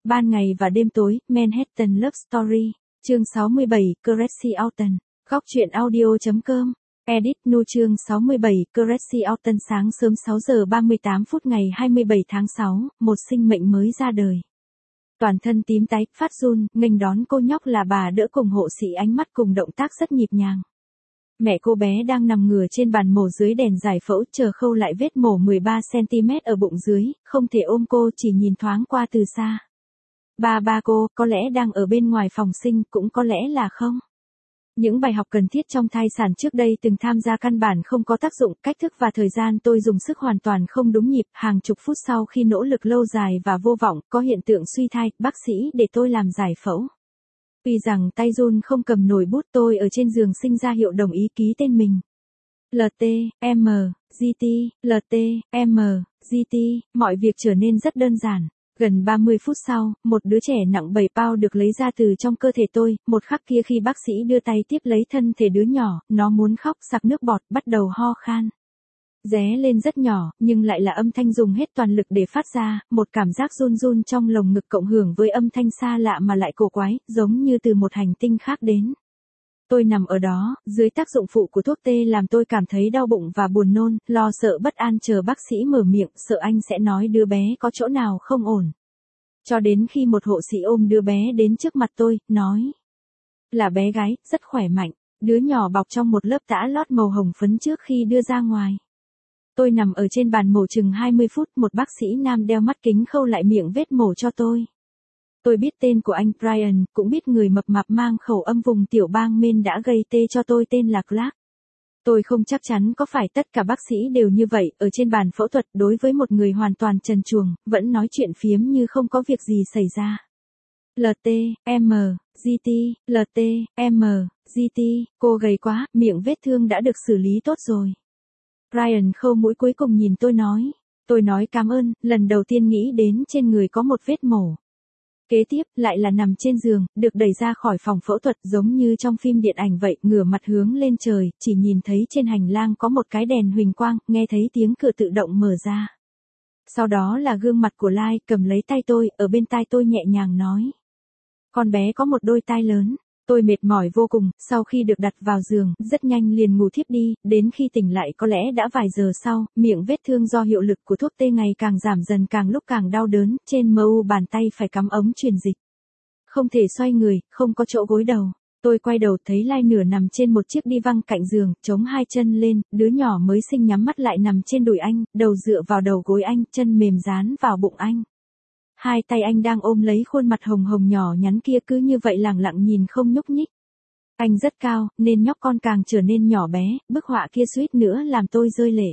Ban ngày và đêm tối, Manhattan Love Story, chương 67, Cressy Autumn, góc truyện audio.com, edit nu chương 67, Cressy Autumn sáng sớm 6 giờ 38 phút ngày 27 tháng 6, một sinh mệnh mới ra đời. Toàn thân tím tái, phát run, nghênh đón cô nhóc là bà đỡ cùng hộ sĩ, ánh mắt cùng động tác rất nhịp nhàng. Mẹ cô bé đang nằm ngửa trên bàn mổ dưới đèn giải phẫu chờ khâu lại vết mổ 13cm ở bụng dưới, không thể ôm cô, chỉ nhìn thoáng qua từ xa. Ba cô, có lẽ đang ở bên ngoài phòng sinh, cũng có lẽ là không. Những bài học cần thiết trong thai sản trước đây từng tham gia căn bản không có tác dụng, cách thức và thời gian tôi dùng sức hoàn toàn không đúng nhịp, hàng chục phút sau khi nỗ lực lâu dài và vô vọng, có hiện tượng suy thai, bác sĩ để tôi làm giải phẫu. Tuy rằng tay run không cầm nổi bút, tôi ở trên giường sinh ra hiệu đồng ý ký tên mình. LTMGT, LTMGT, mọi việc trở nên rất đơn giản. Gần 30 phút sau, một đứa trẻ nặng 7 pound được lấy ra từ trong cơ thể tôi, một khắc kia khi bác sĩ đưa tay tiếp lấy thân thể đứa nhỏ, nó muốn khóc, sặc nước bọt, bắt đầu ho khan. Ré lên rất nhỏ, nhưng lại là âm thanh dùng hết toàn lực để phát ra, một cảm giác run run trong lồng ngực cộng hưởng với âm thanh xa lạ mà lại cổ quái, giống như từ một hành tinh khác đến. Tôi nằm ở đó, dưới tác dụng phụ của thuốc tê làm tôi cảm thấy đau bụng và buồn nôn, lo sợ bất an chờ bác sĩ mở miệng, sợ anh sẽ nói đứa bé có chỗ nào không ổn. Cho đến khi một hộ sĩ ôm đứa bé đến trước mặt tôi, nói là bé gái, rất khỏe mạnh, đứa nhỏ bọc trong một lớp tã lót màu hồng phấn trước khi đưa ra ngoài. Tôi nằm ở trên bàn mổ chừng 20 phút, một bác sĩ nam đeo mắt kính khâu lại miệng vết mổ cho tôi. Tôi biết tên của anh Brian, cũng biết người mập mạp mang khẩu âm vùng tiểu bang Maine đã gây tê cho tôi tên là Clark. Tôi không chắc chắn có phải tất cả bác sĩ đều như vậy, ở trên bàn phẫu thuật đối với một người hoàn toàn trần truồng, vẫn nói chuyện phiếm như không có việc gì xảy ra. LTMGT, LTMGT, cô gầy quá, miệng vết thương đã được xử lý tốt rồi. Brian khâu mũi cuối cùng nhìn tôi nói cảm ơn, lần đầu tiên nghĩ đến trên người có một vết mổ. Kế tiếp, lại là nằm trên giường, được đẩy ra khỏi phòng phẫu thuật giống như trong phim điện ảnh vậy, ngửa mặt hướng lên trời, chỉ nhìn thấy trên hành lang có một cái đèn huỳnh quang, nghe thấy tiếng cửa tự động mở ra. Sau đó là gương mặt của Lai, cầm lấy tay tôi, ở bên tai tôi nhẹ nhàng nói. Con bé có một đôi tai lớn. Tôi mệt mỏi vô cùng, sau khi được đặt vào giường, rất nhanh liền ngủ thiếp đi, đến khi tỉnh lại có lẽ đã vài giờ sau, miệng vết thương do hiệu lực của thuốc tê ngày càng giảm dần, càng lúc càng đau đớn, trên mu bàn tay phải cắm ống truyền dịch. Không thể xoay người, không có chỗ gối đầu. Tôi quay đầu thấy Lai nửa nằm trên một chiếc đi văng cạnh giường, chống hai chân lên, đứa nhỏ mới sinh nhắm mắt lại nằm trên đùi anh, đầu dựa vào đầu gối anh, chân mềm dán vào bụng anh. Hai tay anh đang ôm lấy khuôn mặt hồng hồng nhỏ nhắn kia, cứ như vậy lẳng lặng nhìn không nhúc nhích. Anh rất cao, nên nhóc con càng trở nên nhỏ bé, bức họa kia suýt nữa làm tôi rơi lệ.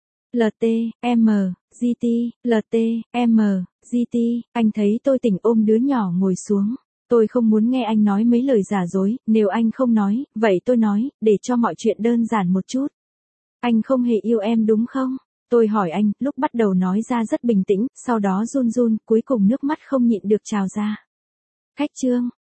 LTMGT, LTMGT, anh thấy tôi tỉnh ôm đứa nhỏ ngồi xuống. Tôi không muốn nghe anh nói mấy lời giả dối, nếu anh không nói, vậy tôi nói, để cho mọi chuyện đơn giản một chút. Anh không hề yêu em đúng không? Tôi hỏi anh, lúc bắt đầu nói ra rất bình tĩnh, sau đó run run, cuối cùng nước mắt không nhịn được trào ra. Cách chương